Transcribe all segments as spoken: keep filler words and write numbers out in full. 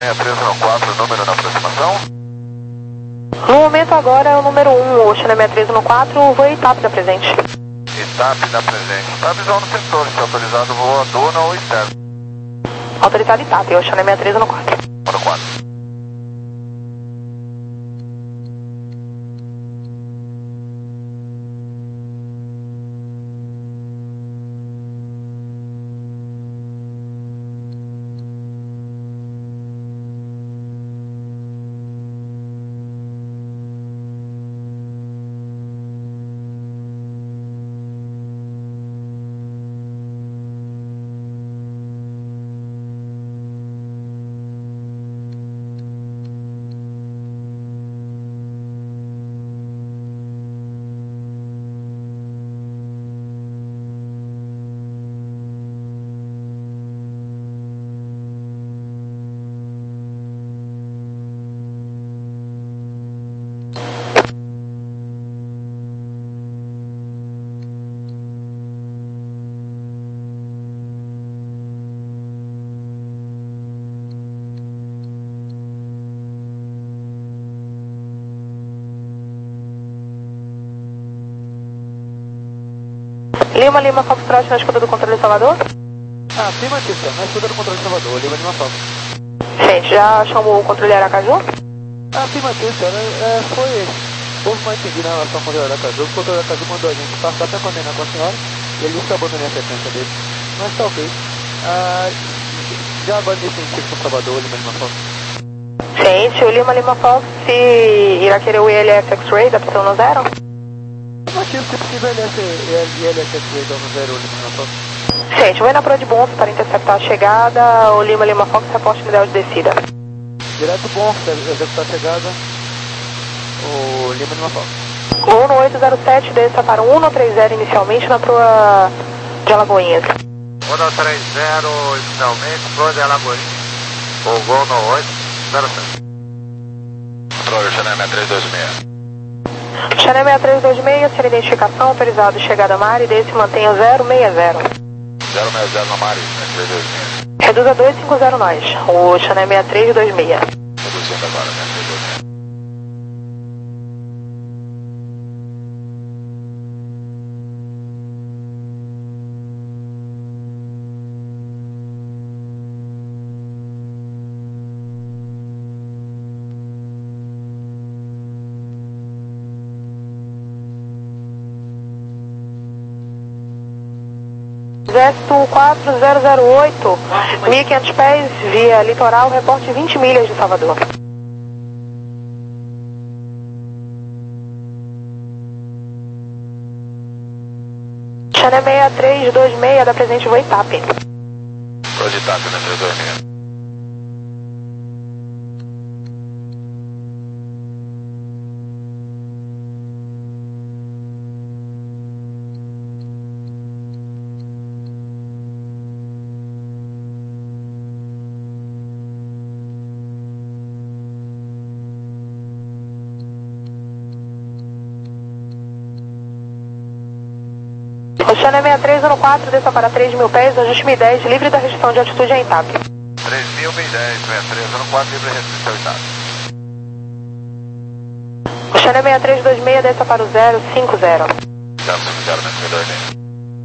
seis três um quatro, número na aproximação. No momento agora é o número um, o China seis três um quatro, o voo ITAP da presente. ITAP da presente. Está visão no setor, está autorizado voo a dona ou externo? Autorizado ITAP, o China seis três um quatro. Número quatro. Lima, Lima, Foxtrot na escuta do controle de Salvador? Ah, afirmativa, na escuta do controle de Salvador, Lima, Lima, Fox. Gente, já chamou o controle de Aracaju? Ah, afirmativa, senhora, é, foi, houve uma entendida em relação ao controle de Aracaju, o controle de Aracaju mandou a gente passar até coordenar com a senhora, e ele disse abandonou a sequência dele, mas tá ok. Ah, já agora nesse sentido com Salvador, Lima, Lima, Fox. Gente, o Lima, Lima, Fox irá querer o I L S X-Ray da opção no zero? Afirmativo, se possível, I L S X-Ray da no zero, Lima, Lima, Fox. Gente, vou ir na Pro de Bonto para interceptar a chegada, o Lima, Lima, Fox, reporte ideal de descida. Direto bom, executar a chegada, o Lima, Lima, Fox. Voo no oito zero sete, desça para o um três zero inicialmente na Proa de Alagoinhas. um três zero inicialmente, Proa de Alagoinhas. O voo no oito zero sete. Controle, China seis três dois seis. China seis três dois seis, sem identificação, autorizado chegada a Mari, desce e mantenha zero seis zero. zero seis zero na Mari, seis três dois seis. Reduza dois cinco zero nós, o China seis três dois seis. Reduzindo agora, seis três dois seis. Exército quatro zero zero oito, mil e quinhentos pés, via litoral, reporte vinte milhas de Salvador. China seis três dois seis, da presente voo ITAP. Voo de ITAP, né, três dois seis. O China seis três um quatro, desça para três mil pés, ajuste mil e dez, livre da restrição de altitude em ITAP. três mil e dez, seis três um quatro, livre de restrição ITAP. O China seis três dois seis, desça para o zero cinco zero. zero cinco zero, seis dois seis.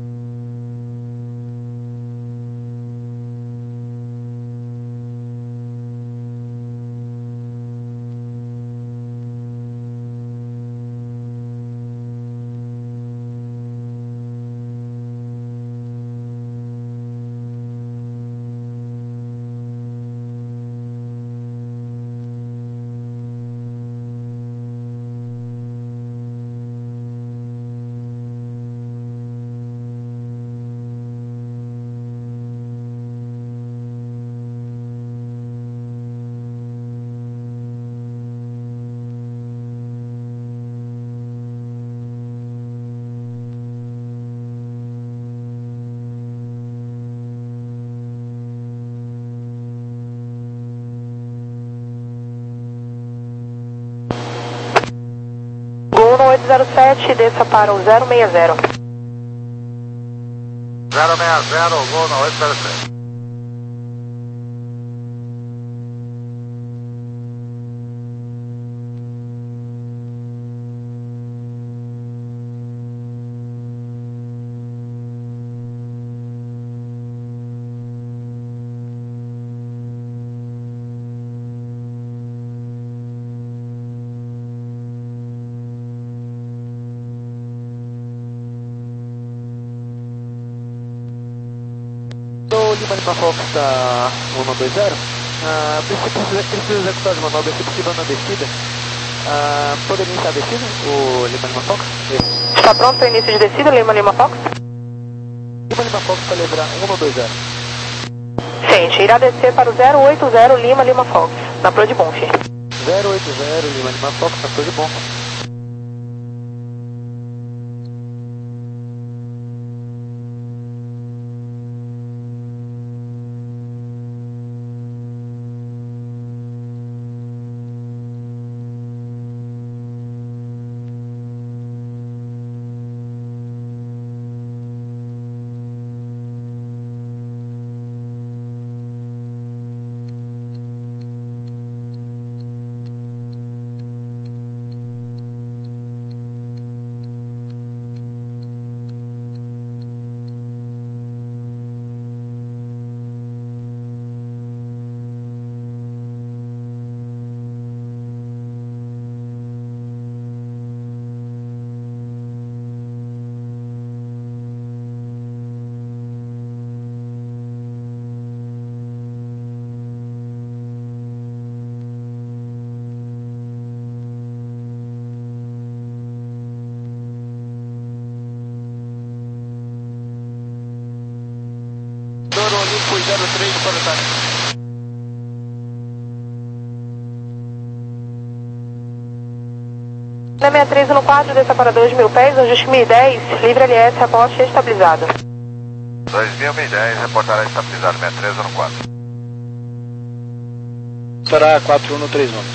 oito zero sete, desça para o zero seis zero. zero seis zero, voo no oito zero sete. Lima Lima Fox está um um dois zero. Ah, precisa, precisa executar de manobra, se possível na descida. Ah, poderia iniciar a descida, o Lima Lima Fox? Está pronto para o início de descida, Lima Lima Fox? Lima Lima Fox para lembrar um um dois zero. Sente, irá descer para o zero oito zero Lima Lima Fox, na Pro de Bonf. zero oito zero Lima Lima Fox, na Pro de Bonf. Olimpo zero três para o ataque. Na sessenta e três no quatro, desça para dois mil pés, ajuste mil e dez, livre L S, reporte estabilizado. dois mil e dez, reportará estabilizado, sessenta e três no quatro. Será quatro um no três um.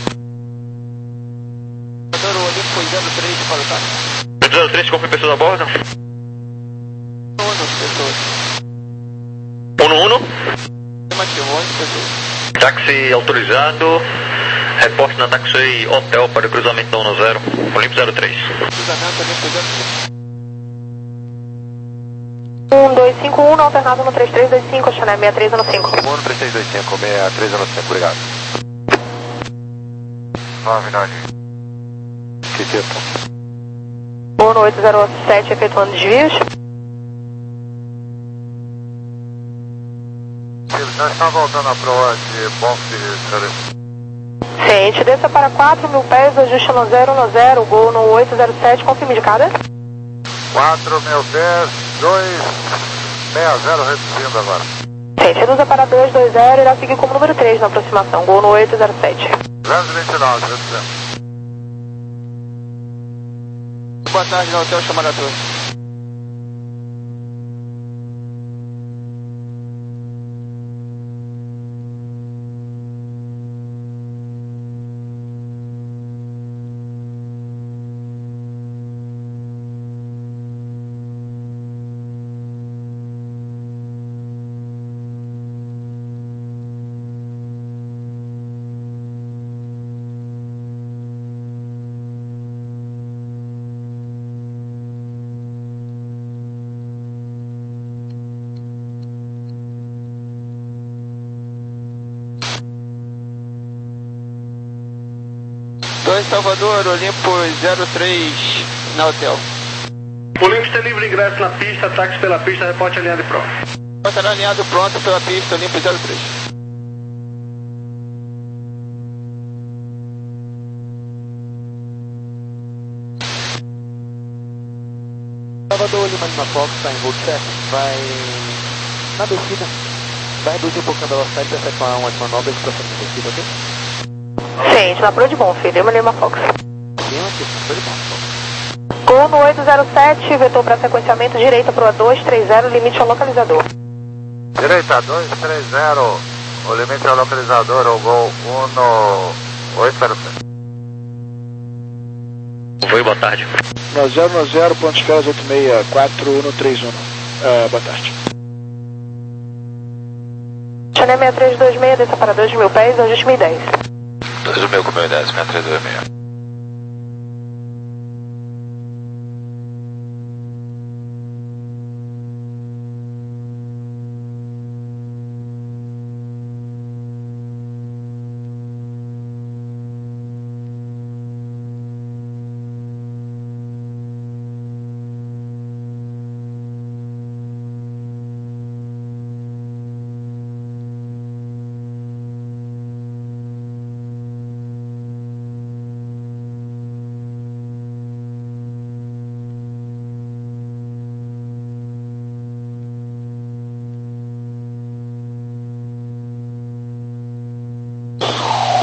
Olimpo zero três para o ataque. zero três, confirma pessoas a bordo? onze pessoas. um no um. Afirmativo, onze pessoas. Táxi autorizado. Reporte na taxi hotel para o cruzamento da um zero. Olimpo zero três. Cruzamento Olimpo zero três. um dois cinco um, alternado no três três dois cinco, Chané sessenta e três no cinco. um três três dois cinco, sessenta e três no cinco, obrigado. nove nove. Que tipo? um oito zero sete, efetuando desvios. Eles já estão voltando à proa de Bonf, Ciente, desça para quatro mil pés, ajuste no zero no zero, gol no oito zero sete, confirme de cada. quatro mil pés, dois sessenta, reduzindo agora. Ciente, reduza para dois dois zero, irá seguir como número três na aproximação, gol no oito zero sete. duzentos e vinte e nove, reduzindo. Boa tarde, no hotel chamada Torre. dois Salvador, Olimpo zero três na hotel. Olimpo está livre ingresso na pista, táxi pela pista, reporte alinhado e pronto. Estará alinhado pronto pela pista, Olimpo zero três. Salvador, Lima Lima Fox, está em voo check, vai na descida, vai reduzir um pouquinho a velocidade para efetuar umas manobras para fazer descida, ok? Ciente, na Pro de Bonf, Lima Lima Fox. Sim, aqui, foi de bom. Gol no oito zero sete, vetor para sequenciamento, direita para o dois três zero, limite ao localizador. Direita, dois três zero, o limite ao localizador, o gol um no oito zero sete. Foi, boa tarde. No zero no zero, ponto escalas oito seis quatro um três um. Uh, boa tarde. Chané sessenta e três dois seis, desça para dois mil pés, ajuste mil e dez. dois mil com mil e dez, sessenta e três dois seis.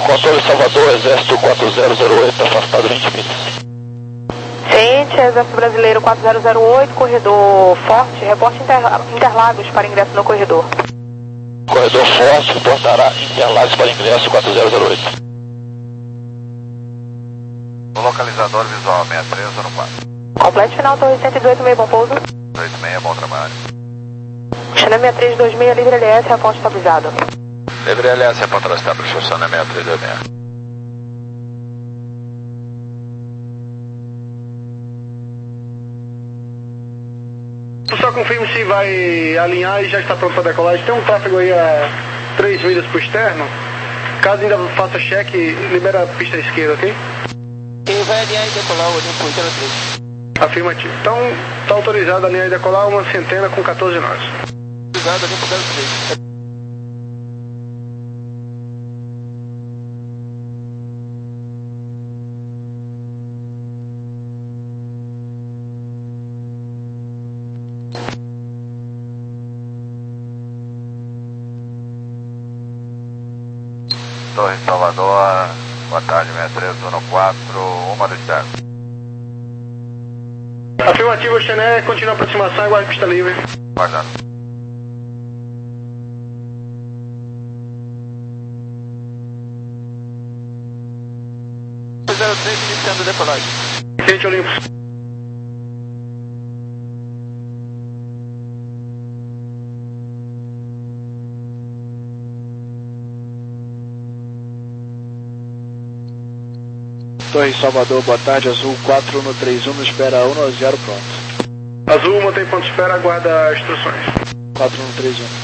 Controle Salvador, Exército quatro zero zero oito, afastado vinte milhas. Ciente, Exército Brasileiro quatro zero zero oito, corredor Forte, reporte Inter Interlagos para ingresso no corredor. Corredor Forte, reportará Interlagos para ingresso quatro zero zero oito. O localizador visual sessenta e três zero quatro. Complete final, torre cento e dezoito, meio, bom pouso. oito seis, bom trabalho. China sessenta e três dois seis, livre L S, reporte estabilizado. Livre L S, reporte estabilizado, China sessenta e três dois seis. Só confirme se vai alinhar e já está pronto para decolagem. Tem um tráfego aí a três milhas para o externo. Caso ainda faça cheque, libera a pista esquerda, ok? Ele vai alinhar e decolar o Olimpo zero três. Afirmativo. Então, está autorizado a alinhar e decolar uma centena com quatorze nós. Autorizado Olimpo zero três. Torre Salvador, boa tarde, sessenta e três um quatro, uma do externo. Afirmativo, Chené, continua a aproximação e guarda pista livre. Guardando. zero três iniciando a decolagem. Ciente, Olimpo. Torre Salvador, boa tarde, Azul quatro um três um, espera um a zero, pronto. Azul, mantém ponto de espera, aguarda instruções. quatro um três um.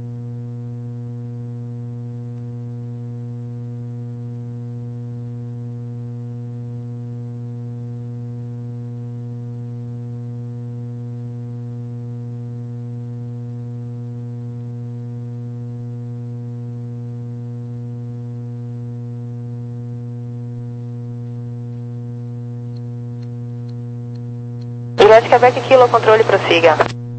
Juliette Quebec Kilo, controle, prossiga.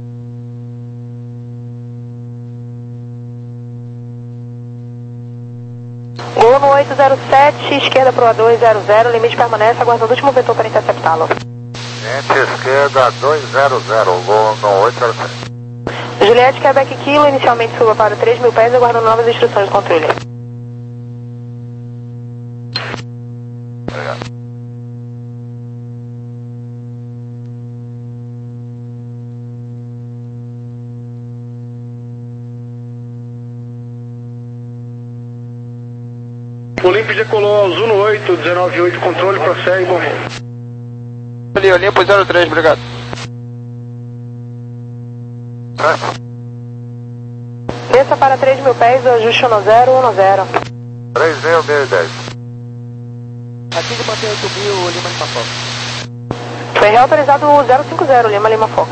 Gol no oito zero sete, esquerda pro A dois zero zero, limite permanece, aguardando o último vetor para interceptá-lo. Gente, esquerda dois zero zero, gol no oito zero sete. Juliette Quebec Kilo, inicialmente suba para três mil pés, aguardando novas instruções do controle. Obrigado. O Olimpo decolou ao Zuno oito, dezenove oito, controle, prossegue, bom voo. Ali, Olimpo zero três, obrigado. Desça para três mil pés, ajuste no zero um zero. três mil, mil e dez. Aqui de manter oito mil, Lima Lima Fox. Foi reautorizado o zero cinco zero, Lima Lima Fox.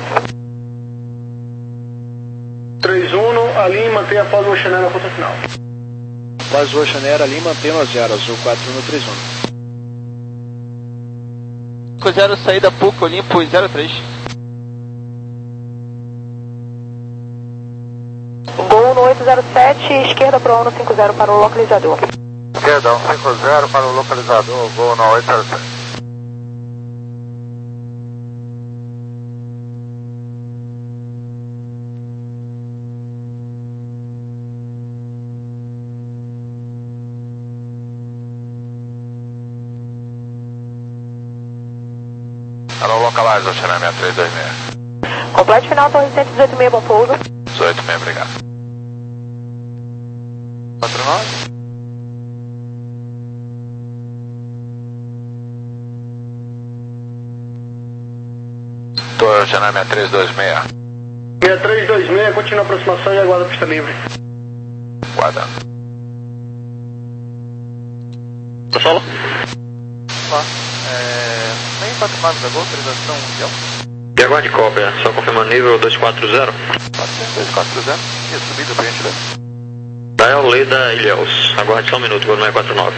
três um, alinhe e mantenha após o Chanel na ponta final. Após o Oceanera ali, mantém a zero, Azul quatro um três um. cinco zero, saída pouco, Olimpo zero três. Gol no oito zero sete, esquerda pro um cinco zero para o localizador. Esquerda um cinco zero para o localizador, gol no oito zero sete. Alô, localize, Oceana sessenta e três dois seis. Complete final, torre cento e dezoito, meio, bom pouso. dezoito seis, obrigado. quatro nove. Torre Oceana sessenta e três dois seis. sessenta e três dois seis, continua a aproximação e aguarda a pista livre. Guardando. Tá solo? Ó, é... Nem quatro nove da Gol, autorização mundial. E aguarde cópia, só confirmando nível dois quatro zero. dois quatro zero. E a subida pra gente ver. Dial Leda Ilhéus, aguarde só um minuto, vou no seis quatro nove.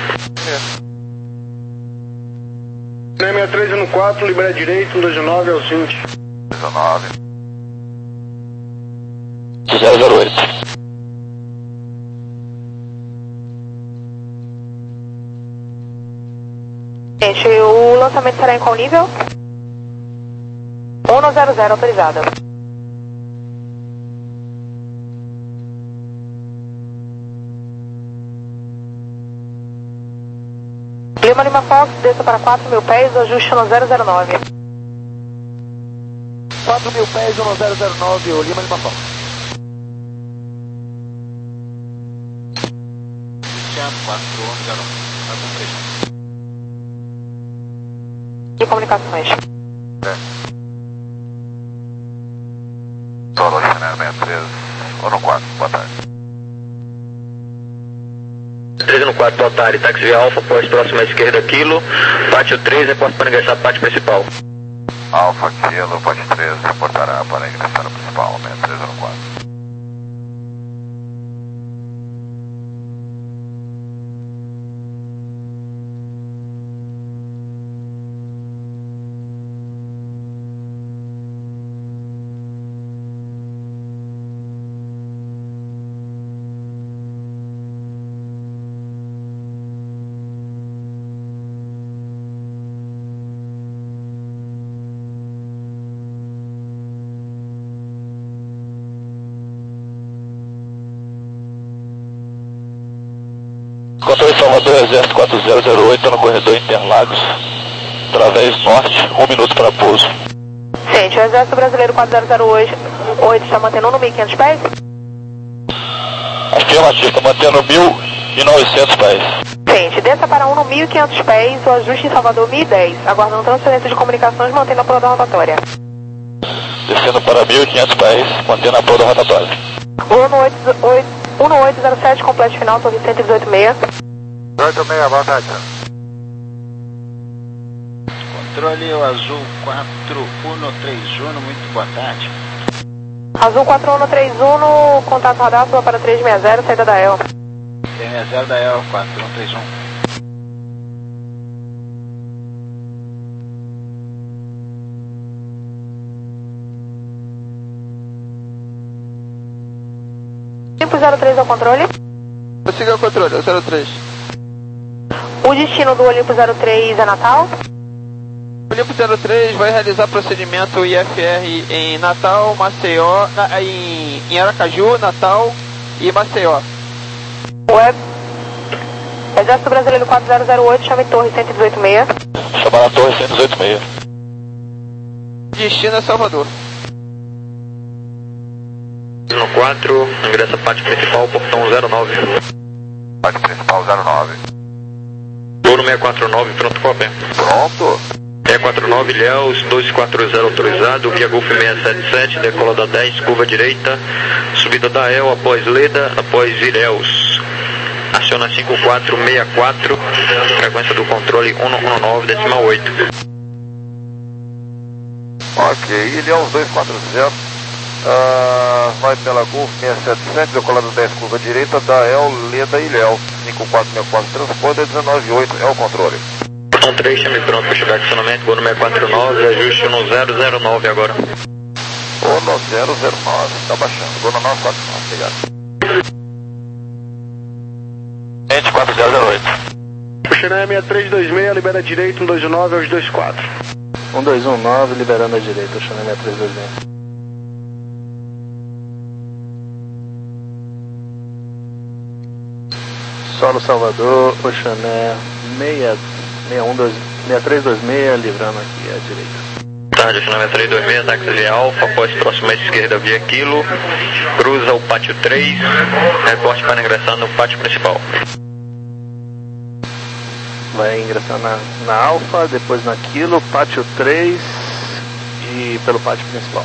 sessenta e três um quatro, libera direito, um dois nove aos vinte. dezenove. zero zero oito. Gente, o lançamento será em qual nível? um zero zero, autorizada. Lima Lima Fox, desça para quatro mil pés, ajuste no zero zero nove. quatro mil pés, um zero zero nove, o Lima Lima Fox. quatro um zero nove, vai com três. E comunicações. É. Solo Channel sessenta e três, um no quatro, boa tarde. treze no quatro, boa tarde, táxi via Alfa, pós próximo à esquerda, quilo, pátio três, reporte para ingressar pátio principal. Alfa Kilo, pátio três, reportará para ingressar no principal, sessenta e três um no quatro. Controle Salvador, Exército quatro zero zero oito, no corredor Interlagos, através norte, um minuto para pouso. Gente, o Exército Brasileiro quatro zero zero oito está mantendo um mil e quinhentos pés? Afirmativo, está mantendo mil e novecentos pés. Gente, desça para um no mil e quinhentos pés, o ajuste em Salvador mil e dez, aguardando transferência de comunicações, mantendo a proa da rotatória. Descendo para mil e quinhentos pés, mantendo a proa da rotatória. Voo no oito zero sete, completo final, torre cento e dezoito meia. oito seis, boa tarde. Controle o Azul quatro um três um, muito boa tarde. Azul quatro um três um, contato radar, sua para três seis zero, saída da E L. três seis zero da E L, quatro um três um. Tipo zero três ao controle. Prossiga o controle, é o zero três. O destino do Olimpo zero três é Natal? O Olimpo zero três vai realizar procedimento I F R em Natal, Maceió, na, em, em Aracaju, Natal e Maceió. Web. Exército Brasileiro quatro zero zero oito, chame torre cento e dezoito meia. Chamar a torre cento e dezoito meia. Destino é Salvador. No quatro, ingressa pátio principal, portão zero nove. Pátio principal zero nove. Touro seiscentos e quarenta e nove, pronto, copy. Pronto. seiscentos e quarenta e nove, Ilhéus, dois quatro zero autorizado, via Golf seiscentos e setenta e sete, decola da dez, curva direita, subida da E L após Leda, após Ilhéus. Aciona cinco quatro seis quatro, frequência do controle cento e dezenove, decimal oito. Ok, Ilhéus dois quatro zero. Uh, vai pela Golf seiscentos e setenta e sete, decolada dez, curva direita, da E L, Leda e Ilhéus, cinco quatro seis quatro, transponder dezenove oito, é o controle. Portão três, chame pronto para chegar de acionamento, voo no seiscentos e quarenta e nove, ajuste no zero zero nove agora. Voo no zero zero nove, tá baixando, voo no nove quatro nove, obrigado. Ente quatro zero zero oito. Xené seis três dois seis, libera direito, um dois nove aos dois quatro. um dois um nove, liberando a direita, Xené seis três dois seis. Solo Salvador, Oxané, seis três dois seis, livrando aqui à direita. Tarde, seis três dois seis, táxi via Alfa, após próxima esquerda via Quilo, cruza o pátio três, reporte para ingressar no pátio principal. Vai ingressar na, na Alfa, depois na Quilo, pátio três e pelo pátio principal.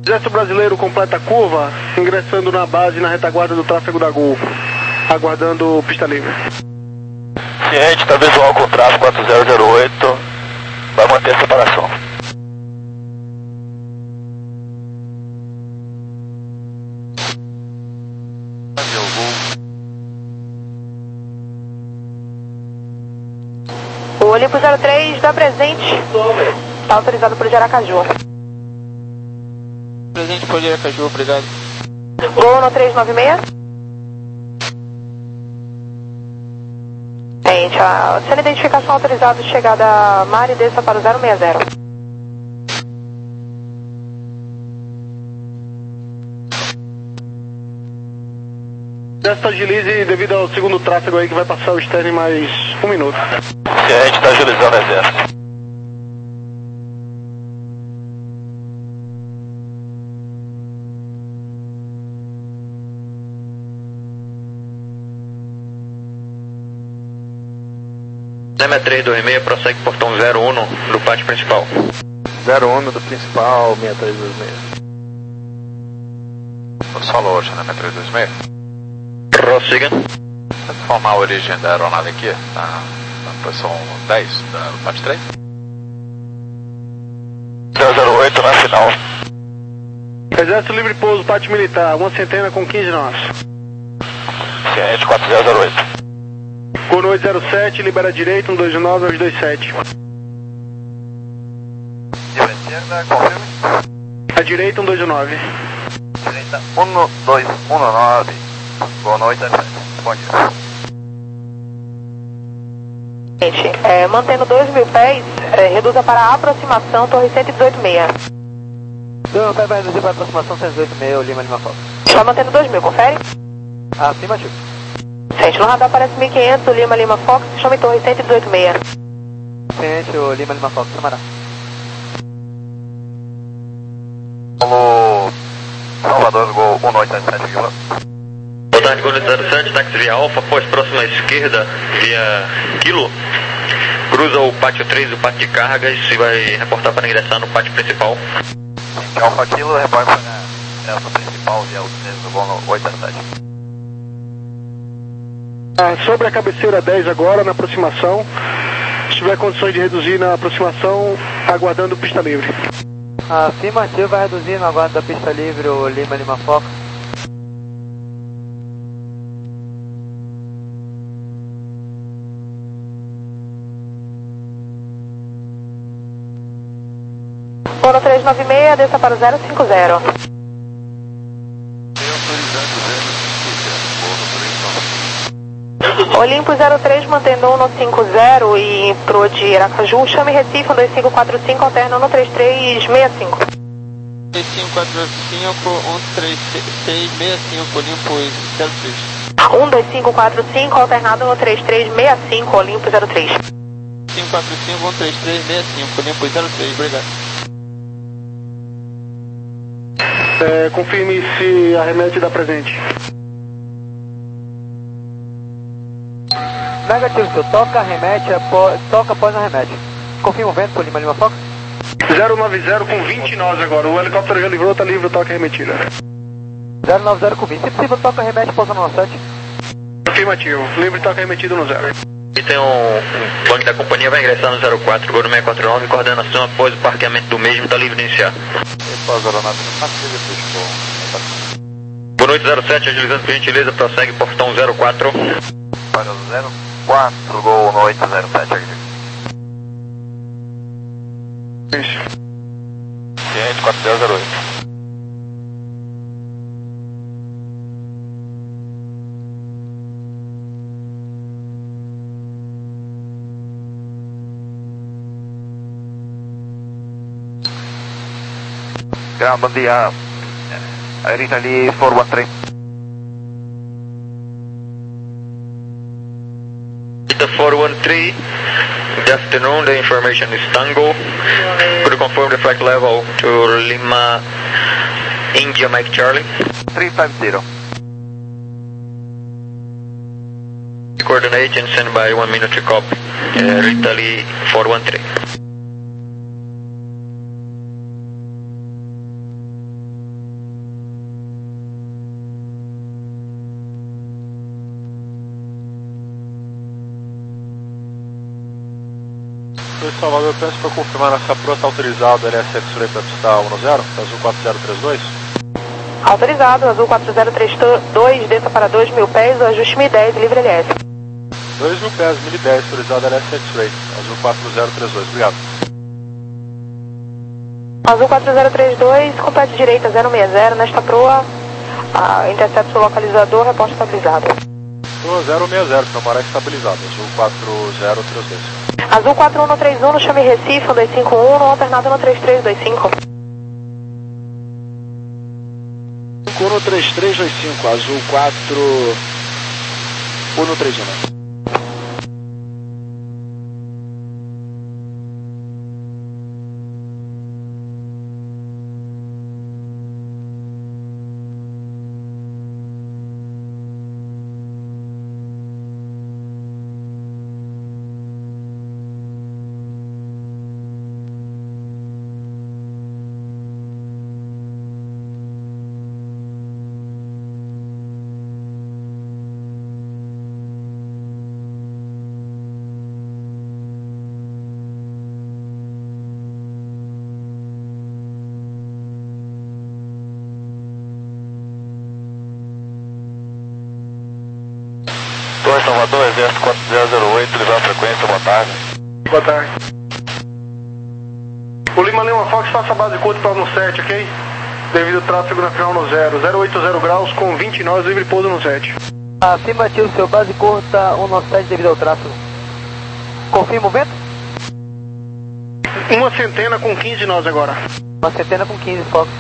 Exército Brasileiro completa a curva, ingressando na base na retaguarda do tráfego da Gol, aguardando pista livre. Ciente, está visual com o tráfego quatro zero zero oito, vai manter a separação. O Olimpo zero três dá presente, está autorizado por Aracaju. Presente por Aracaju, obrigado. Gol no três nove seis. Gente, a sendo identificação autorizada de chegada Mari, desça para o zero seis zero. Exército agilize devido ao segundo tráfego aí que vai passar o externo em mais um minuto. Ciente, está agilizando o exército. Lema três dois seis, prossegue portão zero um do pátio principal. zero um do principal, seis três dois seis. Solo hoje, né, três dois seis. Prossiga. Pode informar a origem da aeronave aqui, na, na posição dez da pátio três. zero zero oito na final. Exército livre pouso, pátio militar, uma centena com quinze nós. Ciente, quatro zero zero oito. Gol no oito zero sete, libera direito, um dois nove aos dois sete. Esquerda, confirme. A direita, um dois nove. Direita, um dois um nove. Gol no oito zero sete. Bom dia. Gente, é, mantendo dois mil pés, é, reduza para a aproximação, torre cento e dezoito seis. dois mil pés vai reduzir para a aproximação cento e dezoito seis, Lima Lima Fox. Está mantendo dois mil, confere? Afirmativo. Gente, no radar aparece mil e quinhentos, Lima Lima Fox, chame torre cento e dezoito seis. Ciente, o Lima Lima Fox, chamará. Alô, Salvador, Gol um oito sete, Vila. Boa tarde, Gol zero sete, táxi via Alfa, após próxima esquerda, via Kilo. Cruza o pátio três, o pátio de cargas e vai reportar para ingressar no pátio principal. Alfa Kilo, reporta para essa principal via o três do Gol no oito zero sete. Ah, sobre a cabeceira dez agora, na aproximação. Se tiver condições de reduzir na aproximação, aguardando pista livre. Afirmativo, vai reduzir no aguardo da pista livre o Lima Lima Fox. Gol no três nove seis, desça para o zero cinco zero. Olimpo zero três, mantendo um no cinco zero e pro de Aracaju, chame Recife, um dois cinco quatro cinco, alterna no três três seis cinco. três cinco quatro cinco, um três seis seis cinco, Olimpo zero três. um dois cinco quatro cinco, alternado no três três seis cinco, Olimpo zero três. cinco quatro cinco, um três três seis cinco, Olimpo zero três, obrigado. É, confirme se arremete dá presente. Negativo, seu toca, remete, após, toca após arremete. Confirma o vento por Lima Lima Fox. zero nove zero com vinte nós agora, o helicóptero já livrou, tá livre o toque remetida. zero nove zero com vinte, se possível toca, remete, pousa no sete. Afirmativo, livre toque remetido no zero. E tem um, um banco da companhia, vai ingressar no zero quatro, Gol no seis quatro nove, coordenação após o parqueamento do mesmo, está livre de iniciar. Boa noite, zero sete, agilizando por gentileza, prossegue portão zero quatro. Para o zero quatro, Gol no oito zero sete, aqui. Isso. Ciente, quatro zero zero oito. Ground, bom dia. Rita ali, quatro um três. Rita quatro um três, good afternoon, the information is Tango. Could you confirm the flight level to Lima, India, Mike Charlie? três cinco zero. Coordinate and send by one minute to copy. Uh, Rita Lee quatro um três. Oi, Salvador, peço para confirmar nossa Pro está autorizado, L S X-Ray para pistar um zero, Azul quatro zero três dois. Autorizado, Azul quatro zero três dois, desça para dois mil pés, o ajuste mil e dez, livre L S. dois mil pés, mil e dez, autorizado L S X-Ray, Azul quatro zero três dois, obrigado. Azul quatro zero três dois, complete direita zero seis zero, nesta proa, ah, intercepto o localizador, reporte estabilizado. Pro zero seis zero, Camará estabilizado, Azul quatro zero três dois. Azul quatro um três um, no chame Recife, um dois cinco um, no alternado no três três dois cinco. um três três dois cinco, Azul quatro um três um. Torre Salvador, Exército quatro zero zero oito, livrar a frequência, boa tarde. Boa tarde. O Lima Lima Fox, faça a base curta para no sete, ok? Devido ao tráfego na final no zero, zero oito zero graus com vinte nós, livre pouso no sete. Afirmativo, seu base curta um nove sete devido ao tráfego. Confirma o vento? Uma centena com quinze nós agora. Uma centena com quinze, Fox.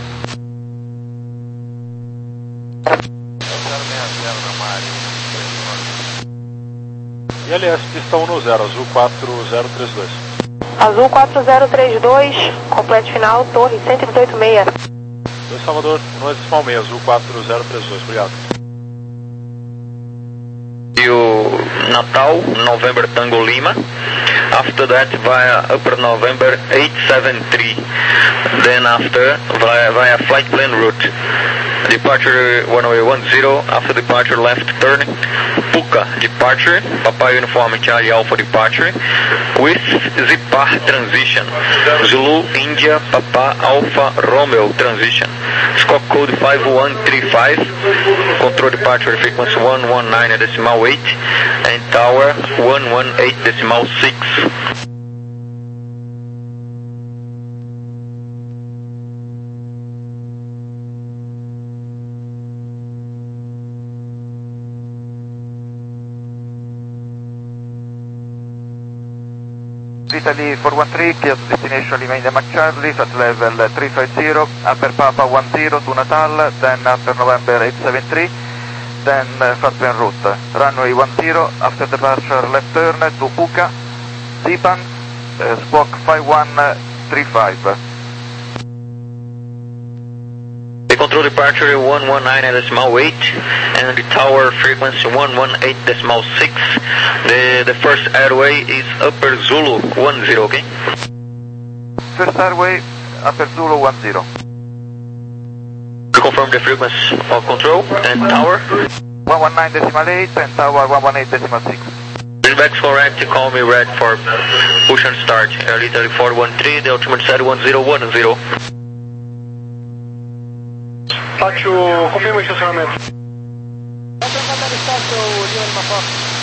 E L S pista um zero, Azul quatro zero três dois. Azul quatro zero três dois, complete final, torre cento e vinte e oito seis. Oi, Salvador, nós decimal meio, Azul quatro zero três dois, obrigado. E o Natal, November Tango Lima. After that, via Upper November eight seven three. Then after, via, via flight plan route. Departure runway one zero, after departure left turn, Puka departure, Papa Uniform Charlie Alpha departure, with Zipar transition, Zulu India Papa Alpha Romeo transition, squawk code five one three five, control departure frequency one one nine decimal eight, and tower one one eight decimal six. Italy four one three, clear to destination Lima India Mac Charlie, flight level three five zero, upper Papa one zero to Natal, then after November eight seven three, then uh, flight plan route, runway one zero, after departure left turn to Puka, Zipan, uh, squawk five one three five. The control departure one one nine decimal eight, and the tower frequency one one eight decimal six. The the first airway is Upper Zulu one zero, okay? First airway, Upper Zulu one zero. To confirm the frequency of control and tower. one one nine decimal eight and tower one one eight decimal six. Feedback's correct, call me red for push and start. Air Italy four one three, the ultimate set one zero one zero. Pátio, confirma o estacionamento. Vai trocar da distância, o Lima Lima Fox.